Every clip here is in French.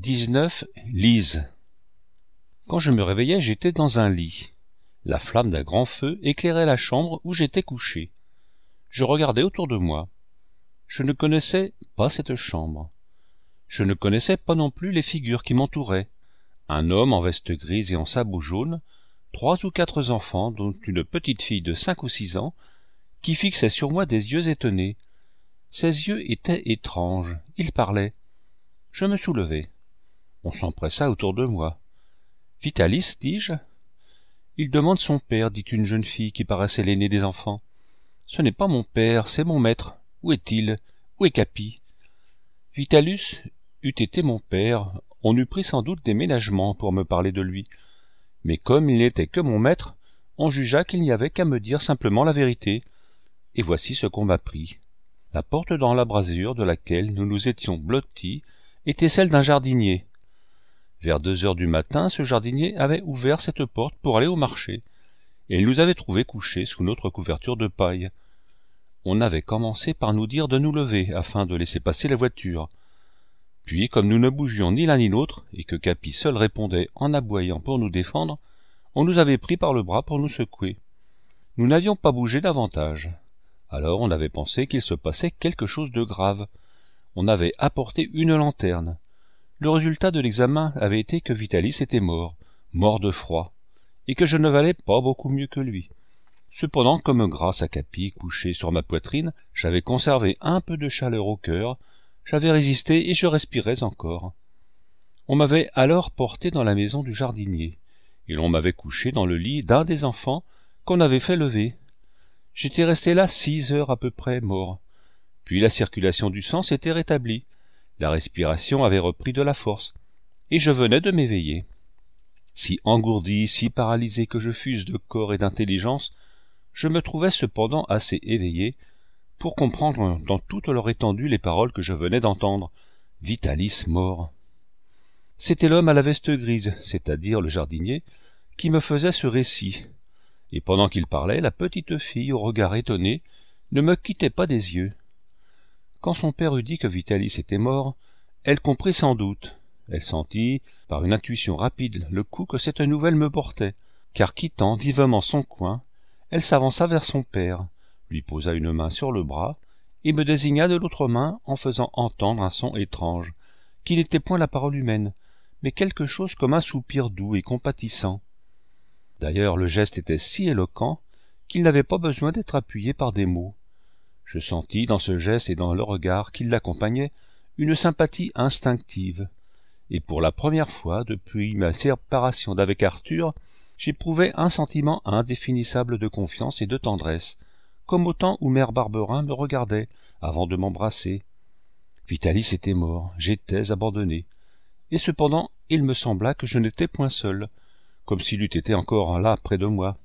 19. Lise. Quand je me réveillai, j'étais dans un lit. La flamme d'un grand feu éclairait la chambre où j'étais couché. Je regardais autour de moi. Je ne connaissais pas cette chambre. Je ne connaissais pas non plus les figures qui m'entouraient. Un homme en veste grise et en sabot jaune, 3 ou 4 enfants, dont une petite fille de 5 ou 6 ans, qui fixait sur moi des yeux étonnés. Ses yeux étaient étranges, ils parlaient. Je me soulevai. On s'empressa autour de moi. « Vitalis, dis-je. »« Il demande son père, dit une jeune fille qui paraissait l'aînée des enfants. »« Ce n'est pas mon père, c'est mon maître. Où est-il? Où est Capi ?» Vitalis eût été mon père, on eût pris sans doute des ménagements pour me parler de lui. Mais comme il n'était que mon maître, on jugea qu'il n'y avait qu'à me dire simplement la vérité. Et voici ce qu'on m'apprit. La porte dans l'embrasure de laquelle nous nous étions blottis était celle d'un jardinier. Vers 2 heures du matin, ce jardinier avait ouvert cette porte pour aller au marché, et il nous avait trouvés couchés sous notre couverture de paille. On avait commencé par nous dire de nous lever afin de laisser passer la voiture. Puis, comme nous ne bougions ni l'un ni l'autre, et que Capi seul répondait en aboyant pour nous défendre, on nous avait pris par le bras pour nous secouer. Nous n'avions pas bougé davantage. Alors on avait pensé qu'il se passait quelque chose de grave. On avait apporté une lanterne. Le résultat de l'examen avait été que Vitalis était mort de froid, et que je ne valais pas beaucoup mieux que lui. Cependant, comme grâce à Capi couché sur ma poitrine, j'avais conservé un peu de chaleur au cœur, j'avais résisté et je respirais encore. On m'avait alors porté dans la maison du jardinier, et l'on m'avait couché dans le lit d'un des enfants qu'on avait fait lever. J'étais resté là 6 heures à peu près mort. Puis la circulation du sang s'était rétablie. La respiration avait repris de la force, et je venais de m'éveiller. Si engourdi, si paralysé que je fusse de corps et d'intelligence, je me trouvais cependant assez éveillé pour comprendre dans toute leur étendue les paroles que je venais d'entendre. Vitalis mort. C'était l'homme à la veste grise, c'est-à-dire le jardinier, qui me faisait ce récit, et pendant qu'il parlait, la petite fille, au regard étonné, ne me quittait pas des yeux. Quand son père eut dit que Vitalis était mort, elle comprit sans doute. Elle sentit, par une intuition rapide, le coup que cette nouvelle me portait, car quittant vivement son coin, elle s'avança vers son père, lui posa une main sur le bras, et me désigna de l'autre main en faisant entendre un son étrange, qui n'était point la parole humaine, mais quelque chose comme un soupir doux et compatissant. D'ailleurs, le geste était si éloquent qu'il n'avait pas besoin d'être appuyé par des mots. Je sentis dans ce geste et dans le regard qui l'accompagnait une sympathie instinctive, et pour la première fois depuis ma séparation d'avec Arthur, j'éprouvai un sentiment indéfinissable de confiance et de tendresse, comme au temps où mère Barberin me regardait avant de m'embrasser. Vitalis était mort, j'étais abandonné, et cependant il me sembla que je n'étais point seul, comme s'il eût été encore là près de moi.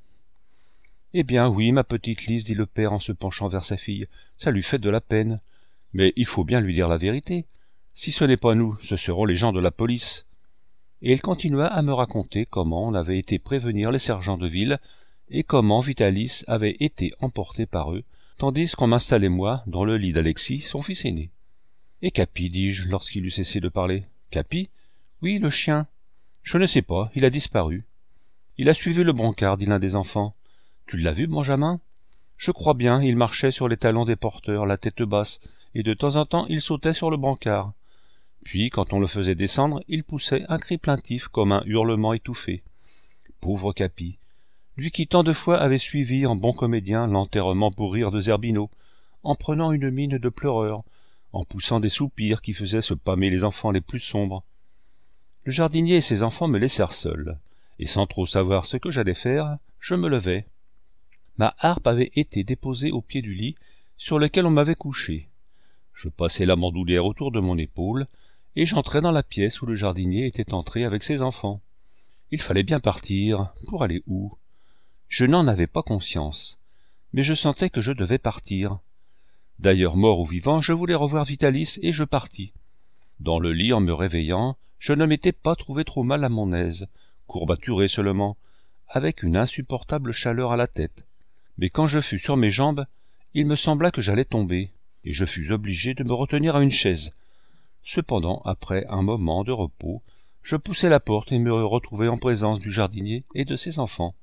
« Eh bien oui, ma petite Lise, dit le père en se penchant vers sa fille, ça lui fait de la peine. Mais il faut bien lui dire la vérité. Si ce n'est pas nous, ce seront les gens de la police. » Et il continua à me raconter comment on avait été prévenir les sergents de ville, et comment Vitalis avait été emporté par eux, tandis qu'on m'installait moi dans le lit d'Alexis, son fils aîné. « Et Capi, dis-je, lorsqu'il eut cessé de parler. « Capi ? Oui, le chien. Je ne sais pas, il a disparu. »« Il a suivi le brancard, dit l'un des enfants. Tu l'as vu, Benjamin ? Je crois bien, il marchait sur les talons des porteurs, la tête basse, et de temps en temps il sautait sur le brancard. Puis, quand on le faisait descendre, il poussait un cri plaintif comme un hurlement étouffé. Pauvre Capi, lui qui tant de fois avait suivi en bon comédien l'enterrement pour rire de Zerbino, en prenant une mine de pleureur, en poussant des soupirs qui faisaient se pâmer les enfants les plus sombres. Le jardinier et ses enfants me laissèrent seul, et sans trop savoir ce que j'allais faire, je me levai. Ma harpe avait été déposée au pied du lit, sur lequel on m'avait couché. Je passai la bandoulière autour de mon épaule, et j'entrai dans la pièce où le jardinier était entré avec ses enfants. Il fallait bien partir. Pour aller où? Je n'en avais pas conscience, mais je sentais que je devais partir. D'ailleurs, mort ou vivant, je voulais revoir Vitalis, et je partis. Dans le lit, en me réveillant, je ne m'étais pas trouvé trop mal à mon aise, courbaturé seulement, avec une insupportable chaleur à la tête. Mais quand je fus sur mes jambes, il me sembla que j'allais tomber, et je fus obligé de me retenir à une chaise. Cependant, après un moment de repos, je poussai la porte et me retrouvai en présence du jardinier et de ses enfants.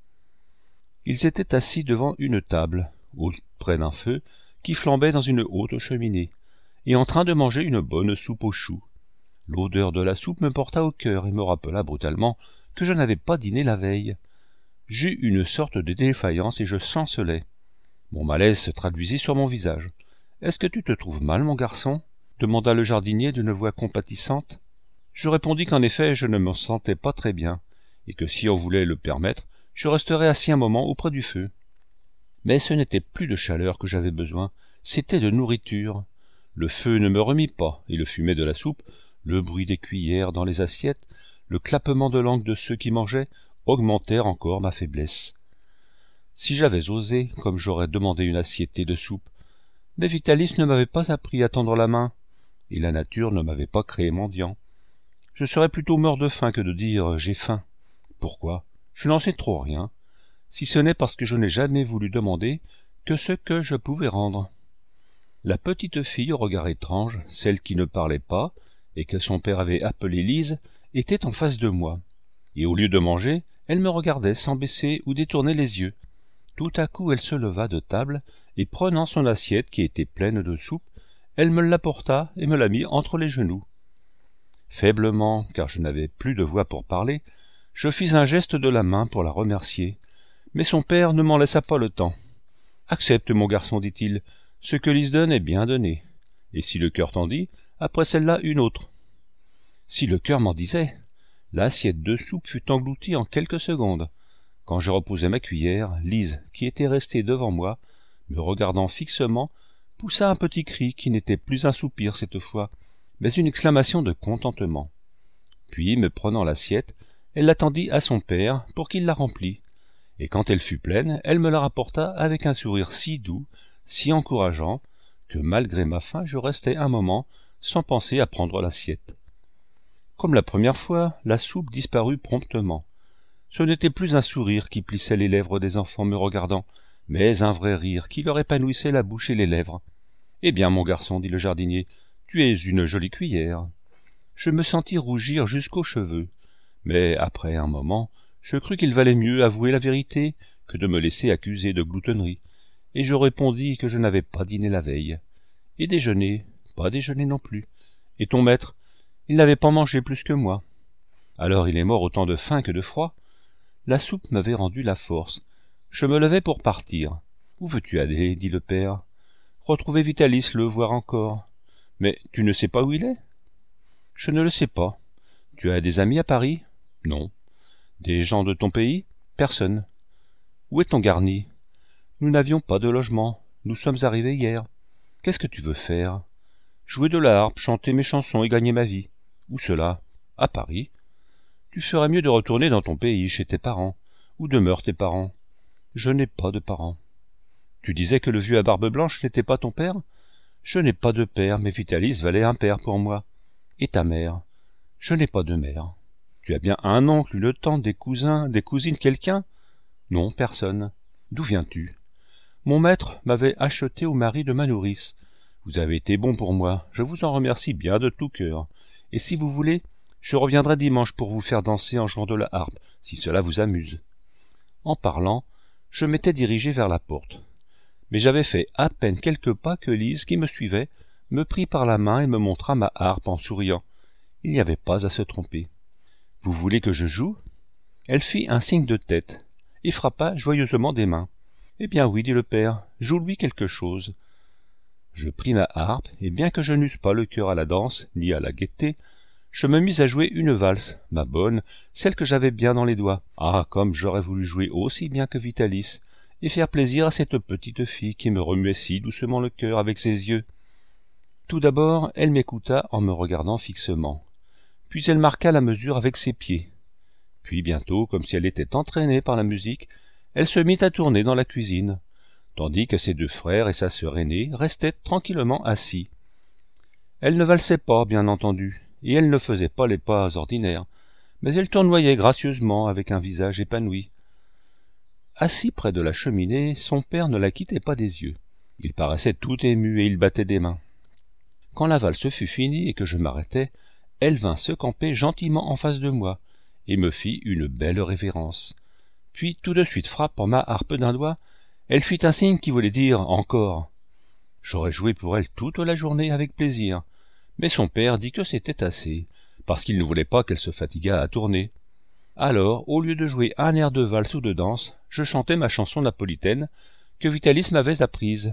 Ils étaient assis devant une table, auprès d'un feu, qui flambait dans une haute cheminée, et en train de manger une bonne soupe aux choux. L'odeur de la soupe me porta au cœur et me rappela brutalement que je n'avais pas dîné la veille. J'eus une sorte de défaillance et je chancelai. Mon malaise se traduisit sur mon visage. « Est-ce que tu te trouves mal, mon garçon ?» demanda le jardinier d'une voix compatissante. Je répondis qu'en effet je ne me sentais pas très bien, et que si on voulait le permettre, je resterais assis un moment auprès du feu. Mais ce n'était plus de chaleur que j'avais besoin, c'était de nourriture. Le feu ne me remit pas, et le fumet de la soupe, le bruit des cuillères dans les assiettes, le clappement de langue de ceux qui mangeaient, augmentèrent encore ma faiblesse. Si j'avais osé, comme j'aurais demandé une assiette de soupe, mais Vitalis ne m'avait pas appris à tendre la main, et la nature ne m'avait pas créé mendiant. Je serais plutôt mort de faim que de dire « j'ai faim ». Pourquoi? Je n'en sais trop rien, si ce n'est parce que je n'ai jamais voulu demander que ce que je pouvais rendre. La petite fille au regard étrange, celle qui ne parlait pas, et que son père avait appelée Lise, était en face de moi, et au lieu de manger, elle me regardait sans baisser ou détourner les yeux. Tout à coup elle se leva de table, et prenant son assiette qui était pleine de soupe, elle me l'apporta et me la mit entre les genoux. Faiblement, car je n'avais plus de voix pour parler, je fis un geste de la main pour la remercier, mais son père ne m'en laissa pas le temps. « Accepte, mon garçon, dit-il, ce que Lise donne est bien donné, et si le cœur t'en dit, après celle-là une autre. » Si le cœur m'en disait, l'assiette de soupe fut engloutie en quelques secondes. Quand je reposai ma cuillère, Lise, qui était restée devant moi, me regardant fixement, poussa un petit cri qui n'était plus un soupir cette fois, mais une exclamation de contentement. Puis, me prenant l'assiette, elle la tendit à son père pour qu'il la remplît, et quand elle fut pleine, elle me la rapporta avec un sourire si doux, si encourageant, que malgré ma faim je restai un moment sans penser à prendre l'assiette. Comme la première fois, la soupe disparut promptement. Ce n'était plus un sourire qui plissait les lèvres des enfants me regardant, mais un vrai rire qui leur épanouissait la bouche et les lèvres. « Eh bien, mon garçon, dit le jardinier, tu es une jolie cuillère. » Je me sentis rougir jusqu'aux cheveux, mais après un moment, je crus qu'il valait mieux avouer la vérité que de me laisser accuser de gloutonnerie, et je répondis que je n'avais pas dîné la veille. Et déjeuner, pas déjeuner non plus. Et ton maître, il n'avait pas mangé plus que moi. Alors il est mort autant de faim que de froid. La soupe m'avait rendu la force. Je me levai pour partir. « Où veux-tu aller ?» dit le père. « Retrouver Vitalis, le voir encore. »« Mais tu ne sais pas où il est ?»« Je ne le sais pas. Tu as des amis à Paris ?»« Non. »« Des gens de ton pays ?»« Personne. »« Où est ton garni ?»« Nous n'avions pas de logement. Nous sommes arrivés hier. »« Qu'est-ce que tu veux faire ?»« Jouer de la harpe, chanter mes chansons et gagner ma vie. »« Où cela ?»« À Paris. »« Tu ferais mieux de retourner dans ton pays, chez tes parents. Où demeurent tes parents ?»« Je n'ai pas de parents. »« Tu disais que le vieux à barbe blanche n'était pas ton père ?»« Je n'ai pas de père, mais Vitalis valait un père pour moi. »« Et ta mère ?»« Je n'ai pas de mère. »« Tu as bien un oncle, une tante, des cousins, des cousines, quelqu'un ?»« Non, personne. »« D'où viens-tu ?»« Mon maître m'avait acheté au mari de ma nourrice. Vous avez été bon pour moi, je vous en remercie bien de tout cœur. Et si vous voulez, je reviendrai dimanche pour vous faire danser en jouant de la harpe, si cela vous amuse. » En parlant, je m'étais dirigé vers la porte. Mais j'avais fait à peine quelques pas que Lise, qui me suivait, me prit par la main et me montra ma harpe en souriant. Il n'y avait pas à se tromper. « Vous voulez que je joue ?» Elle fit un signe de tête et frappa joyeusement des mains. « Eh bien oui, dit le père, joue-lui quelque chose. » Je pris ma harpe, et bien que je n'eusse pas le cœur à la danse, ni à la gaieté, je me mis à jouer une valse, ma bonne, celle que j'avais bien dans les doigts. Ah, comme j'aurais voulu jouer aussi bien que Vitalis, et faire plaisir à cette petite fille qui me remuait si doucement le cœur avec ses yeux. Tout d'abord, elle m'écouta en me regardant fixement. Puis elle marqua la mesure avec ses pieds. Puis bientôt, comme si elle était entraînée par la musique, elle se mit à tourner dans la cuisine, tandis que ses deux frères et sa sœur aînée restaient tranquillement assis. Elle ne valsait pas, bien entendu, et elle ne faisait pas les pas ordinaires, mais elle tournoyait gracieusement avec un visage épanoui. Assis près de la cheminée, son père ne la quittait pas des yeux. Il paraissait tout ému et il battait des mains. Quand la valse fut finie et que je m'arrêtai, elle vint se camper gentiment en face de moi, et me fit une belle révérence. Puis tout de suite frappant ma harpe d'un doigt, elle fit un signe qui voulait dire « encore ». J'aurais joué pour elle toute la journée avec plaisir, mais son père dit que c'était assez, parce qu'il ne voulait pas qu'elle se fatiguât à tourner. Alors, au lieu de jouer un air de valse ou de danse, je chantais ma chanson napolitaine que Vitalis m'avait apprise.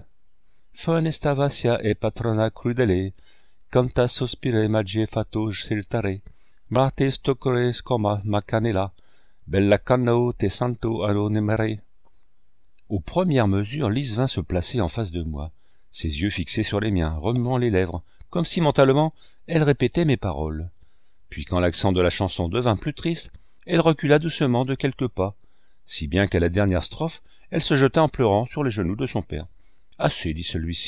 Fonestavasia e patrona crudele, canta sospire maggie fatto siltare, mate stocore scoma ma canela, bella cano te santo aronemere. Aux premières mesures, Lise vint se placer en face de moi, ses yeux fixés sur les miens, remuant les lèvres, comme si mentalement elle répétait mes paroles. Puis quand l'accent de la chanson devint plus triste, elle recula doucement de quelques pas, si bien qu'à la dernière strophe, elle se jeta en pleurant sur les genoux de son père. « Assez, dit celui-ci. »«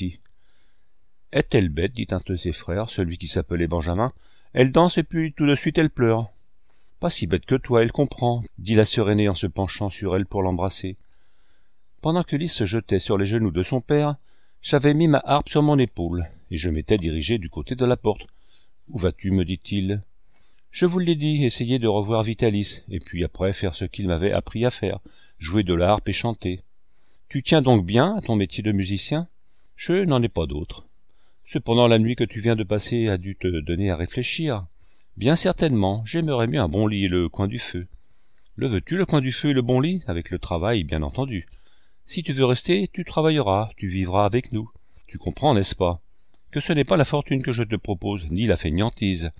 Est-elle bête, dit un de ses frères, celui qui s'appelait Benjamin. Elle danse et puis tout de suite elle pleure. »« Pas si bête que toi, elle comprend, dit la sœur aînée en se penchant sur elle pour l'embrasser. Pendant que Lise se jetait sur les genoux de son père, j'avais mis ma harpe sur mon épaule, et je m'étais dirigé du côté de la porte. « Où vas-tu, me dit-il. »« Je vous l'ai dit, essayer de revoir Vitalis, et puis après faire ce qu'il m'avait appris à faire, jouer de la harpe et chanter. Tu tiens donc bien à ton métier de musicien ? Je n'en ai pas d'autre. Cependant la nuit que tu viens de passer a dû te donner à réfléchir. Bien certainement, j'aimerais mieux un bon lit et le coin du feu. Le veux-tu, le coin du feu et le bon lit, avec le travail, bien entendu. Si tu veux rester, tu travailleras, tu vivras avec nous. Tu comprends, n'est-ce pas, que ce n'est pas la fortune que je te propose, ni la fainéantise.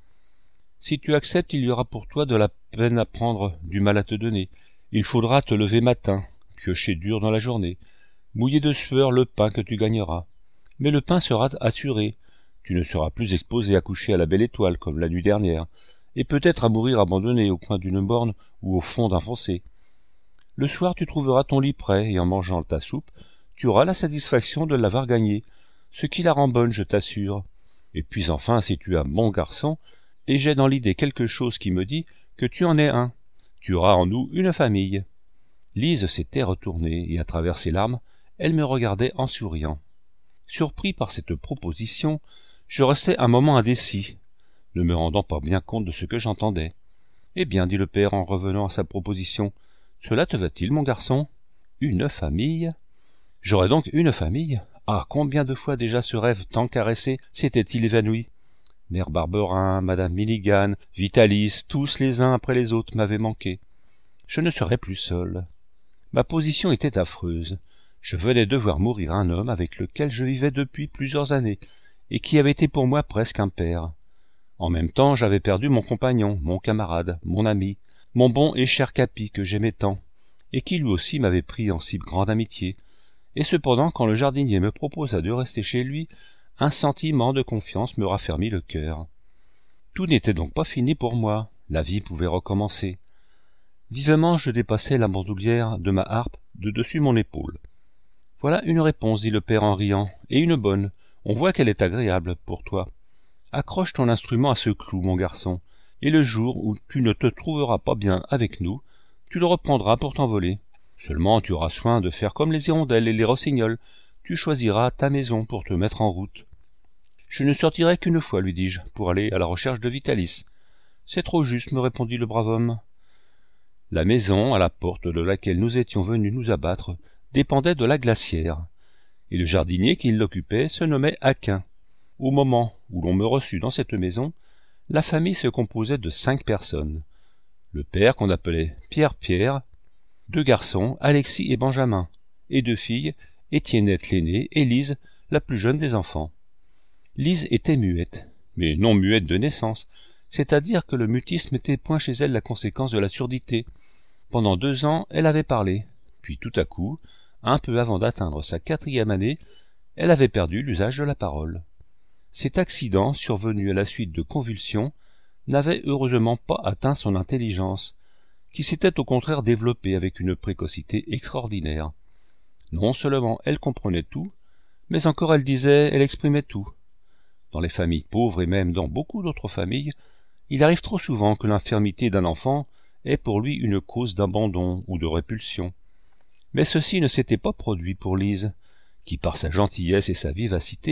Si tu acceptes, il y aura pour toi de la peine à prendre, du mal à te donner. Il faudra te lever matin, piocher dur dans la journée, mouiller de sueur le pain que tu gagneras. Mais le pain sera assuré. Tu ne seras plus exposé à coucher à la belle étoile, comme la nuit dernière, et peut-être à mourir abandonné au coin d'une borne ou au fond d'un fossé. Le soir, tu trouveras ton lit prêt, et en mangeant ta soupe, tu auras la satisfaction de l'avoir gagnée, ce qui la rend bonne, je t'assure. Et puis enfin, si tu es un bon garçon, et j'ai dans l'idée quelque chose qui me dit que tu en es un, tu auras en nous une famille. » Lise s'était retournée, et à travers ses larmes, elle me regardait en souriant. Surpris par cette proposition, je restai un moment indécis, ne me rendant pas bien compte de ce que j'entendais. « Eh bien, dit le père en revenant à sa proposition, cela te va-t-il, mon garçon ? Une famille ? J'aurais donc une famille ? Ah, combien de fois déjà ce rêve tant caressé s'était-il évanoui ? Mère Barberin, Madame Milligan, Vitalis, tous les uns après les autres m'avaient manqué. Je ne serais plus seul. Ma position était affreuse. Je venais de voir mourir un homme avec lequel je vivais depuis plusieurs années, et qui avait été pour moi presque un père. En même temps, j'avais perdu mon compagnon, mon camarade, mon ami, mon bon et cher Capi que j'aimais tant, et qui lui aussi m'avait pris en si grande amitié. Et cependant, quand le jardinier me proposa de rester chez lui, un sentiment de confiance me raffermit le cœur. Tout n'était donc pas fini pour moi, la vie pouvait recommencer. Vivement je dépassai la bandoulière de ma harpe de dessus mon épaule. « Voilà une réponse, dit le père en riant, et une bonne. On voit qu'elle est agréable pour toi. Accroche ton instrument à ce clou, mon garçon, et le jour où tu ne te trouveras pas bien avec nous, tu le reprendras pour t'envoler. Seulement tu auras soin de faire comme les hirondelles et les rossignols, tu choisiras ta maison pour te mettre en route. »« Je ne sortirai qu'une fois, lui dis-je, pour aller à la recherche de Vitalis. »« C'est trop juste, me répondit le brave homme. » La maison, à la porte de laquelle nous étions venus nous abattre, dépendait de la glacière, et le jardinier qui l'occupait se nommait Aquin. Au moment où l'on me reçut dans cette maison, la famille se composait de 5 personnes. Le père qu'on appelait Pierre, 2 garçons, Alexis et Benjamin, et 2 filles, Étiennette l'aînée et Lise, la plus jeune des enfants. Lise était muette, mais non muette de naissance, c'est-à-dire que le mutisme n'était point chez elle la conséquence de la surdité. Pendant 2 ans, elle avait parlé, puis tout à coup, un peu avant d'atteindre sa 4e année, elle avait perdu l'usage de la parole. Cet accident, survenu à la suite de convulsions, n'avait heureusement pas atteint son intelligence, qui s'était au contraire développée avec une précocité extraordinaire. Non seulement elle comprenait tout, mais encore elle disait, elle exprimait tout. Dans les familles pauvres et même dans beaucoup d'autres familles, il arrive trop souvent que l'infirmité d'un enfant est pour lui une cause d'abandon ou de répulsion. Mais ceci ne s'était pas produit pour Lise, qui par sa gentillesse et sa vivacité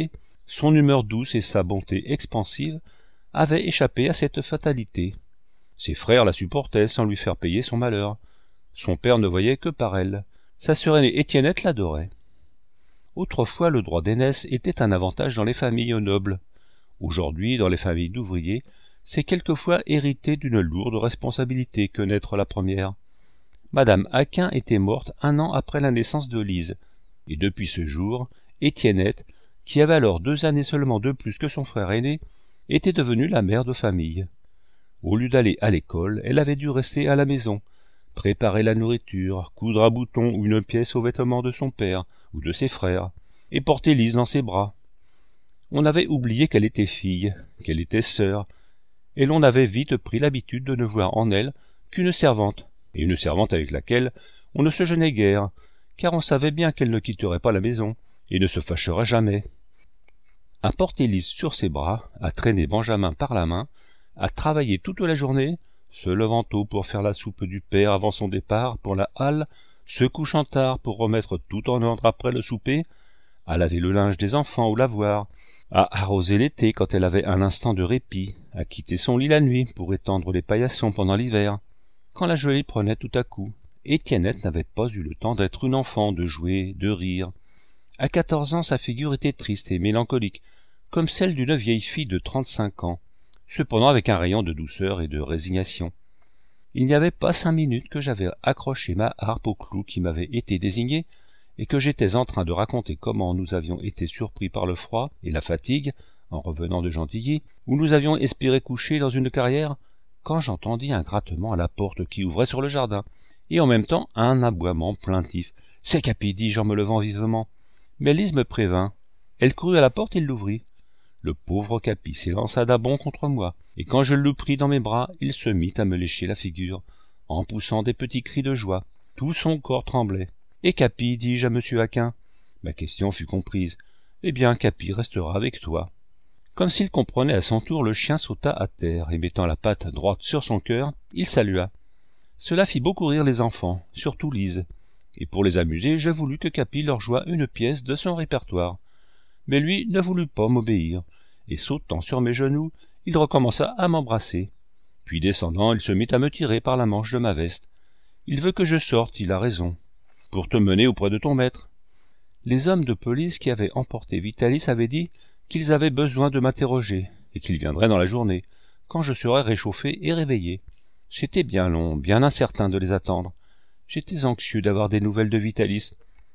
Son humeur douce et sa bonté expansive avaient échappé à cette fatalité. Ses frères la supportaient sans lui faire payer son malheur. Son père ne voyait que par elle. Sa sœur aînée Étiennette l'adorait. Autrefois, le droit d'aînesse était un avantage dans les familles nobles. Aujourd'hui, dans les familles d'ouvriers, c'est quelquefois hériter d'une lourde responsabilité que naître la première. Madame Aquin était morte 1 an après la naissance de Lise, et depuis ce jour, Étiennette, qui avait alors 2 années seulement de plus que son frère aîné, était devenue la mère de famille. Au lieu d'aller à l'école, elle avait dû rester à la maison, préparer la nourriture, coudre un bouton ou une pièce aux vêtements de son père ou de ses frères, et porter Lise dans ses bras. On avait oublié qu'elle était fille, qu'elle était sœur, et l'on avait vite pris l'habitude de ne voir en elle qu'une servante, et une servante avec laquelle on ne se gênait guère, car on savait bien qu'elle ne quitterait pas la maison, et ne se fâcherait jamais. À porter Lise sur ses bras, à traîner Benjamin par la main, à travailler toute la journée, se levant tôt pour faire la soupe du père avant son départ pour la halle, se couchant tard pour remettre tout en ordre après le souper, à laver le linge des enfants ou lavoir, à arroser l'été quand elle avait un instant de répit, à quitter son lit la nuit pour étendre les paillassons pendant l'hiver. Quand la gelée prenait tout à coup, Étiennette n'avait pas eu le temps d'être une enfant, de jouer, de rire. À 14 ans, sa figure était triste et mélancolique, comme celle d'une vieille fille de 35 ans, cependant avec un rayon de douceur et de résignation. Il n'y avait pas 5 minutes que j'avais accroché ma harpe au clou qui m'avait été désigné, et que j'étais en train de raconter comment nous avions été surpris par le froid et la fatigue, en revenant de Gentilly, où nous avions espéré coucher dans une carrière, quand j'entendis un grattement à la porte qui ouvrait sur le jardin, et en même temps un aboiement plaintif. « C'est Capi » dis-je en me levant vivement. Mais Lise me prévint. Elle courut à la porte et l'ouvrit. Le pauvre Capi s'élança d'un bond contre moi, et quand je le pris dans mes bras, il se mit à me lécher la figure, en poussant des petits cris de joie. Tout son corps tremblait. « Et Capi » dis-je à monsieur Aquin. Ma question fut comprise. « Eh bien, Capi restera avec toi. » Comme s'il comprenait à son tour, le chien sauta à terre, et mettant la patte droite sur son cœur, il salua. Cela fit beaucoup rire les enfants, surtout Lise, et pour les amuser, je voulus que Capi leur jouât une pièce de son répertoire. Mais lui ne voulut pas m'obéir, et sautant sur mes genoux, il recommença à m'embrasser. Puis descendant, il se mit à me tirer par la manche de ma veste. « Il veut que je sorte, il a raison. Pour te mener auprès de ton maître. » Les hommes de police qui avaient emporté Vitalis avaient dit qu'ils avaient besoin de m'interroger, et qu'ils viendraient dans la journée, quand je serais réchauffé et réveillé. C'était bien long, bien incertain de les attendre. J'étais anxieux d'avoir des nouvelles de Vitalis.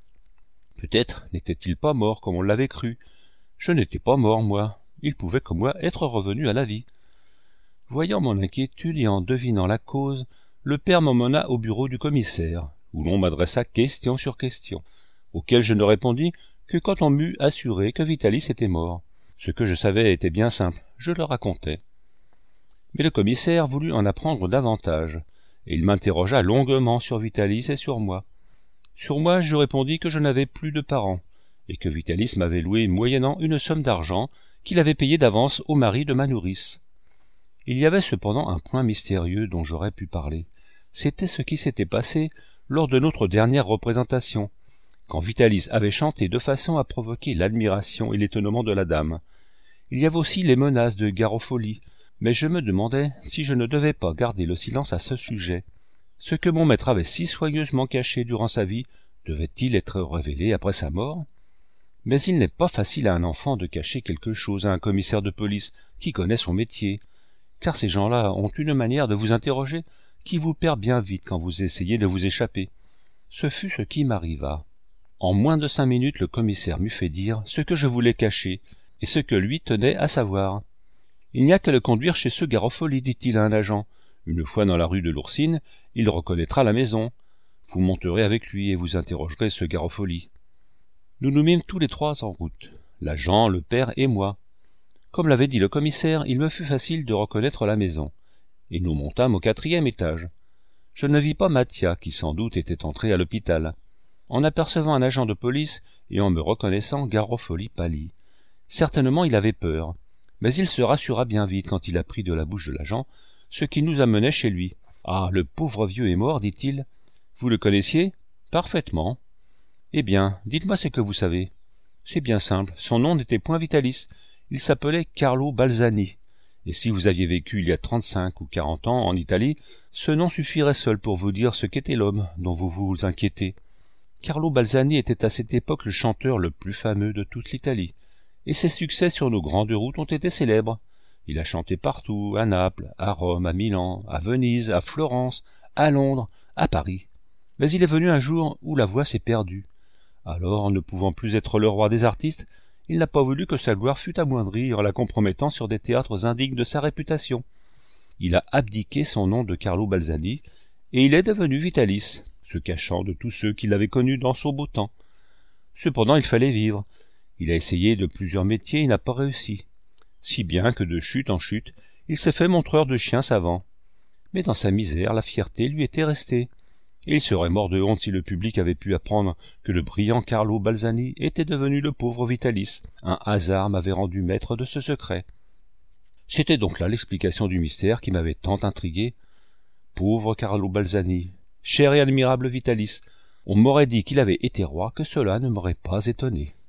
Peut-être n'était-il pas mort comme on l'avait cru. Je n'étais pas mort, moi. Il pouvait, comme moi, être revenu à la vie. Voyant mon inquiétude et en devinant la cause, le père m'emmena au bureau du commissaire, où l'on m'adressa question sur question, auxquelles je ne répondis que quand on m'eut assuré que Vitalis était mort. Ce que je savais était bien simple, je le racontai. Mais le commissaire voulut en apprendre davantage, et il m'interrogea longuement sur Vitalis et sur moi. Sur moi, je répondis que je n'avais plus de parents, et que Vitalis m'avait loué moyennant une somme d'argent qu'il avait payée d'avance au mari de ma nourrice. Il y avait cependant un point mystérieux dont j'aurais pu parler. C'était ce qui s'était passé lors de notre dernière représentation, quand Vitalis avait chanté de façon à provoquer l'admiration et l'étonnement de la dame. Il y avait aussi les menaces de Garofoli, mais je me demandais si je ne devais pas garder le silence à ce sujet. Ce que mon maître avait si soigneusement caché durant sa vie devait-il être révélé après sa mort? Mais il n'est pas facile à un enfant de cacher quelque chose à un commissaire de police qui connaît son métier, car ces gens-là ont une manière de vous interroger qui vous perd bien vite quand vous essayez de vous échapper. Ce fut ce qui m'arriva. En moins de 5 minutes, le commissaire m'eut fait dire ce que je voulais cacher, et ce que lui tenait à savoir. « Il n'y a qu'à le conduire chez ce Garofoli, dit-il à un agent. Une fois dans la rue de l'Oursine, il reconnaîtra la maison. Vous monterez avec lui et vous interrogerez ce Garofoli. » Nous nous mîmes tous les 3 en route, l'agent, le père et moi. Comme l'avait dit le commissaire, il me fut facile de reconnaître la maison, et nous montâmes au 4e étage. Je ne vis pas Mathia, qui sans doute était entré à l'hôpital. En apercevant un agent de police et en me reconnaissant, Garofoli pâlit. Certainement il avait peur, mais il se rassura bien vite quand il apprit de la bouche de l'agent ce qui nous amenait chez lui. « Ah, le pauvre vieux est mort, dit-il. Vous le connaissiez ? » « Parfaitement. » « Eh bien, dites-moi ce que vous savez. » C'est bien simple, son nom n'était point Vitalis, il s'appelait Carlo Balzani, et si vous aviez vécu il y a 35 ou 40 ans en Italie, ce nom suffirait seul pour vous dire ce qu'était l'homme dont vous vous inquiétez. Carlo Balzani était à cette époque le chanteur le plus fameux de toute l'Italie, et ses succès sur nos grandes routes ont été célèbres. Il a chanté partout, à Naples, à Rome, à Milan, à Venise, à Florence, à Londres, à Paris. Mais il est venu un jour où la voix s'est perdue. Alors, ne pouvant plus être le roi des artistes, il n'a pas voulu que sa gloire fût amoindrie en la compromettant sur des théâtres indignes de sa réputation. Il a abdiqué son nom de Carlo Balzani, et il est devenu Vitalis, se cachant de tous ceux qui l'avaient connu dans son beau temps. Cependant, il fallait vivre. Il a essayé de plusieurs métiers et n'a pas réussi. Si bien que de chute en chute, il s'est fait montreur de chiens savants. Mais dans sa misère, la fierté lui était restée. Et il serait mort de honte si le public avait pu apprendre que le brillant Carlo Balzani était devenu le pauvre Vitalis. Un hasard m'avait rendu maître de ce secret. C'était donc là l'explication du mystère qui m'avait tant intrigué. Pauvre Carlo Balzani, cher et admirable Vitalis, on m'aurait dit qu'il avait été roi, que cela ne m'aurait pas étonné.